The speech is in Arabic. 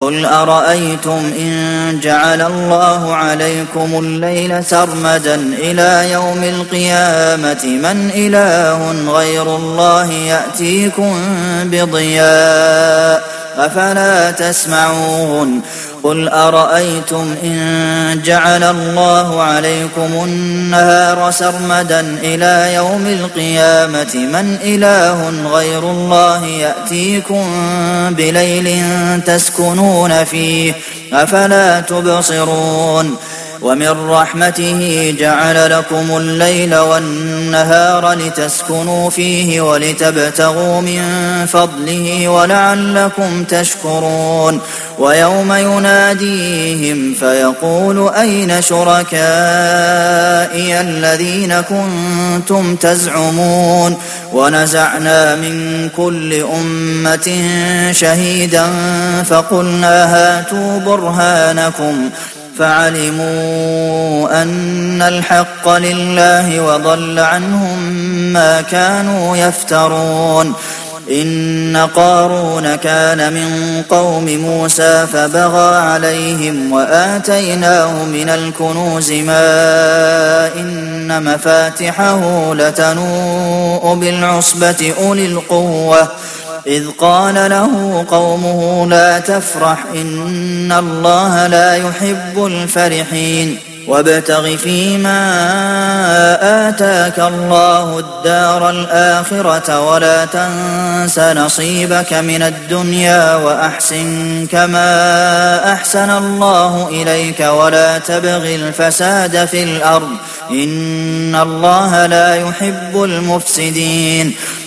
قل أرأيتم إن جعل الله عليكم الليل سرمدا إلى يوم القيامة من إله غير الله يأتيكم بضياء أفلا تسمعون قل أرأيتم إن جعل الله عليكم النهار سرمدا إلى يوم القيامة من إله غير الله يأتيكم بليل تسكنون فيه أفلا تبصرون ومن رحمته جعل لكم الليل والنهار لتسكنوا فيه ولتبتغوا من فضله ولعلكم تشكرون ويوم يناديهم فيقول أين شركائي الذين كنتم تزعمون ونزعنا من كل أمة شهيدا فقلنا هاتوا برهانكم فعلموا أن الحق لله وضل عنهم ما كانوا يفترون إن قارون كان من قوم موسى فبغى عليهم وآتيناه من الكنوز ما إن مفاتحه لتنوء بالعصبة أولي القوة إذ قال له قومه لا تفرح إن الله لا يحب الفرحين وابتغ فيما آتاك الله الدار الآخرة ولا تنس نصيبك من الدنيا وأحسن كما أحسن الله إليك ولا تبغ الفساد في الأرض إن الله لا يحب المفسدين